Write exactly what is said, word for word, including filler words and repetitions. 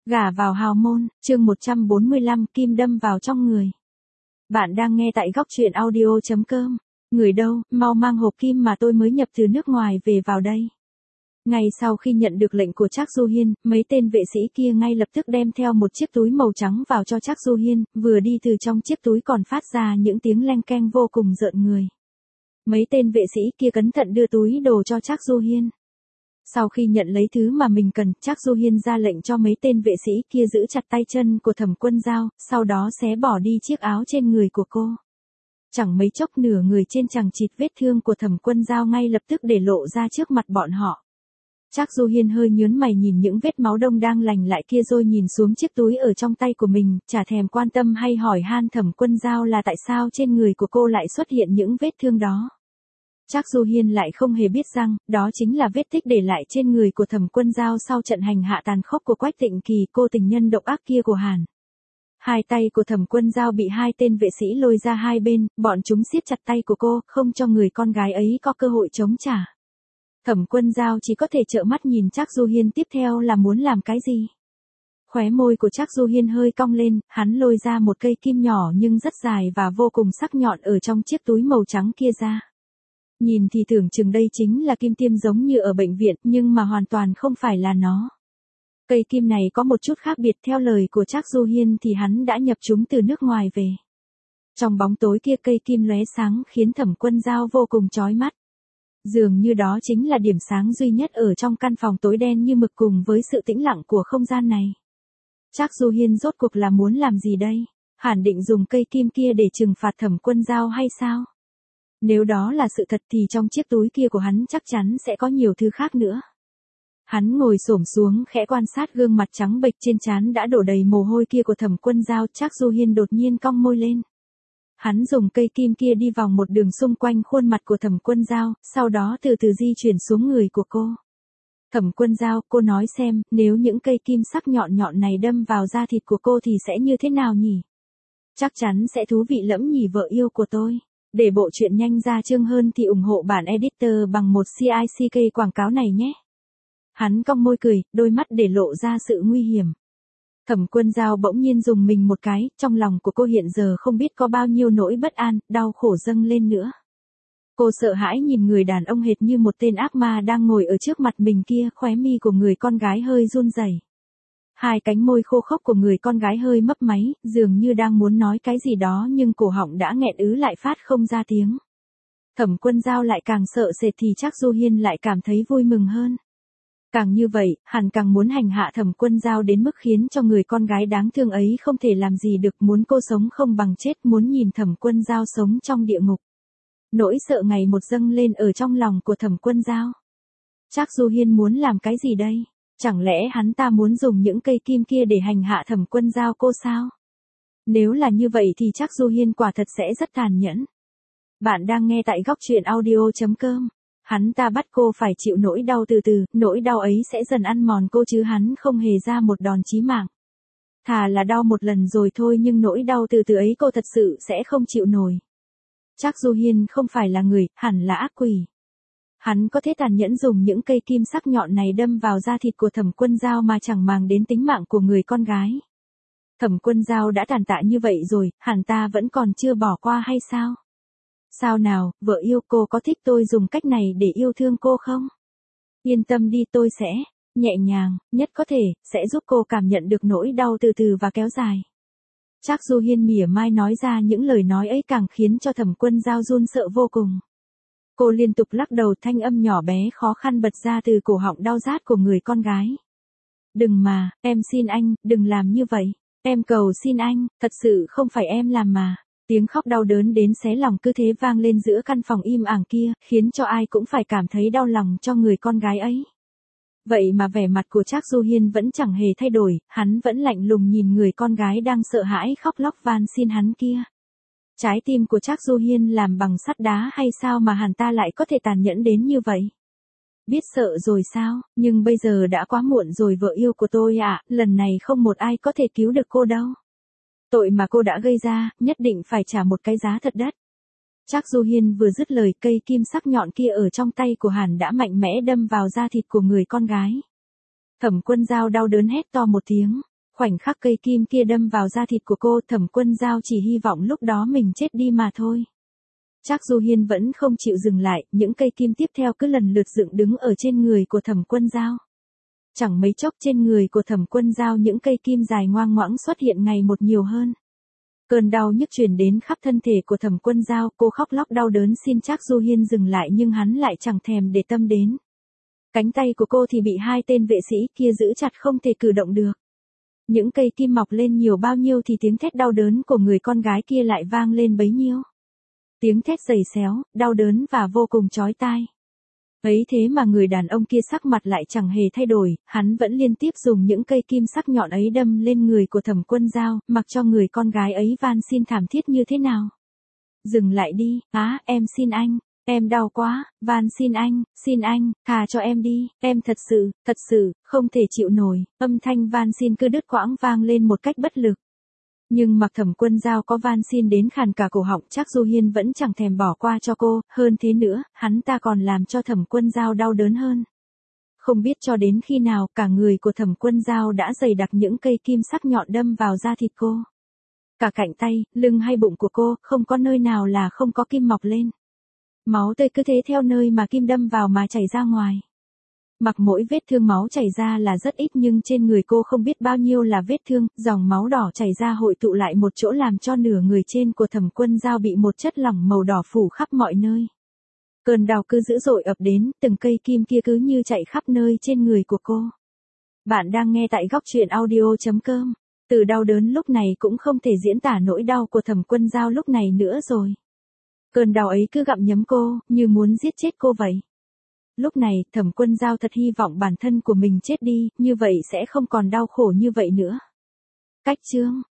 Gả vào hào môn, chương một trăm bốn mươi lăm, kim đâm vào trong người. Bạn đang nghe tại góc truyện audio chấm com. Người đâu, mau mang hộp kim mà tôi mới nhập từ nước ngoài về vào đây. Ngay sau khi nhận được lệnh của Trác Du Hiên, mấy tên vệ sĩ kia ngay lập tức đem theo một chiếc túi màu trắng vào cho Trác Du Hiên, vừa đi từ trong chiếc túi còn phát ra những tiếng leng keng vô cùng rợn người. Mấy tên vệ sĩ kia cẩn thận đưa túi đồ cho Trác Du Hiên. Sau khi nhận lấy thứ mà mình cần, Trác Du Hiên ra lệnh cho mấy tên vệ sĩ kia giữ chặt tay chân của Thẩm Quân Dao, sau đó xé bỏ đi chiếc áo trên người của cô. Chẳng mấy chốc nửa người trên chằng chịt vết thương của Thẩm Quân Dao ngay lập tức để lộ ra trước mặt bọn họ. Trác Du Hiên hơi nhướng mày nhìn những vết máu đông đang lành lại kia rồi nhìn xuống chiếc túi ở trong tay của mình, chả thèm quan tâm hay hỏi han Thẩm Quân Dao là tại sao trên người của cô lại xuất hiện những vết thương đó. Trác Du Hiên lại không hề biết rằng, đó chính là vết tích để lại trên người của Thẩm Quân Dao sau trận hành hạ tàn khốc của Quách Tịnh Kỳ, cô tình nhân độc ác kia của Hàn. Hai tay của Thẩm Quân Dao bị hai tên vệ sĩ lôi ra hai bên, bọn chúng siết chặt tay của cô, không cho người con gái ấy có cơ hội chống trả. Thẩm Quân Dao chỉ có thể trợn mắt nhìn Trác Du Hiên tiếp theo là muốn làm cái gì. Khóe môi của Trác Du Hiên hơi cong lên, hắn lôi ra một cây kim nhỏ nhưng rất dài và vô cùng sắc nhọn ở trong chiếc túi màu trắng kia ra. Nhìn thì tưởng chừng đây chính là kim tiêm giống như ở bệnh viện, nhưng mà hoàn toàn không phải là nó. Cây kim này có một chút khác biệt, theo lời của Trác Du Hiên thì hắn đã nhập chúng từ nước ngoài về. Trong bóng tối kia cây kim lóe sáng khiến Thẩm Quân Dao vô cùng chói mắt. Dường như đó chính là điểm sáng duy nhất ở trong căn phòng tối đen như mực cùng với sự tĩnh lặng của không gian này. Trác Du Hiên rốt cuộc là muốn làm gì đây? Hẳn định dùng cây kim kia để trừng phạt Thẩm Quân Dao hay sao? Nếu đó là sự thật thì trong chiếc túi kia của hắn chắc chắn sẽ có nhiều thứ khác nữa. Hắn ngồi xổm xuống khẽ quan sát gương mặt trắng bệch trên trán đã đổ đầy mồ hôi kia của Thẩm Quân Dao, Trác Du Hiên đột nhiên cong môi lên. Hắn dùng cây kim kia đi vòng một đường xung quanh khuôn mặt của Thẩm Quân Dao, sau đó từ từ di chuyển xuống người của cô. Thẩm Quân Dao, cô nói xem, nếu những cây kim sắc nhọn nhọn này đâm vào da thịt của cô thì sẽ như thế nào nhỉ? Chắc chắn sẽ thú vị lẫm nhỉ vợ yêu của tôi. Để bộ truyện nhanh ra chương hơn thì ủng hộ bản editor bằng một xê i xê ca quảng cáo này nhé. Hắn cong môi cười, đôi mắt để lộ ra sự nguy hiểm. Thẩm Quân Dao bỗng nhiên dùng mình một cái, trong lòng của cô hiện giờ không biết có bao nhiêu nỗi bất an, đau khổ dâng lên nữa. Cô sợ hãi nhìn người đàn ông hệt như một tên ác ma đang ngồi ở trước mặt mình kia, khóe mi của người con gái hơi run rẩy. Hai cánh môi khô khốc của người con gái hơi mấp máy, dường như đang muốn nói cái gì đó nhưng cổ họng đã nghẹn ứ lại phát không ra tiếng. Thẩm Quân Dao lại càng sợ sệt thì Trác Du Hiên lại cảm thấy vui mừng hơn. Càng như vậy, hắn càng muốn hành hạ Thẩm Quân Dao đến mức khiến cho người con gái đáng thương ấy không thể làm gì được, muốn cô sống không bằng chết, muốn nhìn Thẩm Quân Dao sống trong địa ngục. Nỗi sợ ngày một dâng lên ở trong lòng của Thẩm Quân Dao. Trác Du Hiên muốn làm cái gì đây? Chẳng lẽ hắn ta muốn dùng những cây kim kia để hành hạ Thẩm Quân Dao cô sao? Nếu là như vậy thì Trác Du Hiên quả thật sẽ rất tàn nhẫn. Bạn đang nghe tại góc truyện audio chấm com. Hắn ta bắt cô phải chịu nỗi đau từ từ, nỗi đau ấy sẽ dần ăn mòn cô chứ hắn không hề ra một đòn chí mạng. Thà là đau một lần rồi thôi nhưng nỗi đau từ từ ấy cô thật sự sẽ không chịu nổi. Trác Du Hiên không phải là người, hẳn là ác quỷ. Hắn có thể tàn nhẫn dùng những cây kim sắc nhọn này đâm vào da thịt của Thẩm Quân Dao mà chẳng màng đến tính mạng của người con gái. Thẩm Quân Dao đã tàn tạ như vậy rồi, hẳn ta vẫn còn chưa bỏ qua hay sao? Sao nào, vợ yêu, cô có thích tôi dùng cách này để yêu thương cô không? Yên tâm đi, tôi sẽ, nhẹ nhàng, nhất có thể, sẽ giúp cô cảm nhận được nỗi đau từ từ và kéo dài. Trác Du Hiên mỉa mai nói ra những lời nói ấy càng khiến cho Thẩm Quân Dao run sợ vô cùng. Cô liên tục lắc đầu, thanh âm nhỏ bé khó khăn bật ra từ cổ họng đau rát của người con gái. Đừng mà, em xin anh, đừng làm như vậy. Em cầu xin anh, thật sự không phải em làm mà. Tiếng khóc đau đớn đến xé lòng cứ thế vang lên giữa căn phòng im ắng kia, khiến cho ai cũng phải cảm thấy đau lòng cho người con gái ấy. Vậy mà vẻ mặt của Trác Du Hiên vẫn chẳng hề thay đổi, hắn vẫn lạnh lùng nhìn người con gái đang sợ hãi khóc lóc van xin hắn kia. Trái tim của Trác Du Hiên làm bằng sắt đá hay sao mà hắn ta lại có thể tàn nhẫn đến như vậy? Biết sợ rồi sao, nhưng bây giờ đã quá muộn rồi vợ yêu của tôi ạ, lần này không một ai có thể cứu được cô đâu. Tội mà cô đã gây ra, nhất định phải trả một cái giá thật đắt. Trác Du Hiên vừa dứt lời, cây kim sắc nhọn kia ở trong tay của hắn đã mạnh mẽ đâm vào da thịt của người con gái. Thẩm Quân Dao đau đớn hét to một tiếng. Khoảnh khắc cây kim kia đâm vào da thịt của cô, Thẩm Quân Dao chỉ hy vọng lúc đó mình chết đi mà thôi. Trác Du Hiên vẫn không chịu dừng lại, những cây kim tiếp theo cứ lần lượt dựng đứng ở trên người của Thẩm Quân Dao. Chẳng mấy chốc trên người của Thẩm Quân Dao những cây kim dài ngoang ngoãng xuất hiện ngày một nhiều hơn. Cơn đau nhức truyền đến khắp thân thể của Thẩm Quân Dao, cô khóc lóc đau đớn xin Trác Du Hiên dừng lại nhưng hắn lại chẳng thèm để tâm đến. Cánh tay của cô thì bị hai tên vệ sĩ kia giữ chặt không thể cử động được. Những cây kim mọc lên nhiều bao nhiêu thì tiếng thét đau đớn của người con gái kia lại vang lên bấy nhiêu. Tiếng thét giày xéo, đau đớn và vô cùng chói tai. Ấy thế mà người đàn ông kia sắc mặt lại chẳng hề thay đổi, hắn vẫn liên tiếp dùng những cây kim sắc nhọn ấy đâm lên người của Thẩm Quân Dao, mặc cho người con gái ấy van xin thảm thiết như thế nào. Dừng lại đi, á, em xin anh, em đau quá, van xin anh, xin anh, thà cho em đi, em thật sự, thật sự, không thể chịu nổi, âm thanh van xin cứ đứt quãng vang lên một cách bất lực. Nhưng mặc Thẩm Quân Dao có van xin đến khàn cả cổ họng, Trác Du Hiên vẫn chẳng thèm bỏ qua cho cô, hơn thế nữa, hắn ta còn làm cho Thẩm Quân Dao đau đớn hơn. Không biết cho đến khi nào, cả người của Thẩm Quân Dao đã dày đặc những cây kim sắc nhọn đâm vào da thịt cô. Cả cạnh tay, lưng hay bụng của cô, không có nơi nào là không có kim mọc lên. Máu tươi cứ thế theo nơi mà kim đâm vào mà chảy ra ngoài. Mặc mỗi vết thương máu chảy ra là rất ít nhưng trên người cô không biết bao nhiêu là vết thương, dòng máu đỏ chảy ra hội tụ lại một chỗ làm cho nửa người trên của Thẩm Quân Dao bị một chất lỏng màu đỏ phủ khắp mọi nơi. Cơn đau cứ dữ dội ập đến, từng cây kim kia cứ như chạy khắp nơi trên người của cô. Bạn đang nghe tại góc truyện audio chấm com. Từ đau đớn lúc này cũng không thể diễn tả nỗi đau của Thẩm Quân Dao lúc này nữa rồi. Cơn đau ấy cứ gặm nhấm cô, như muốn giết chết cô vậy. Lúc này, Thẩm Quân Dao thật hy vọng bản thân của mình chết đi, như vậy sẽ không còn đau khổ như vậy nữa. Cách chương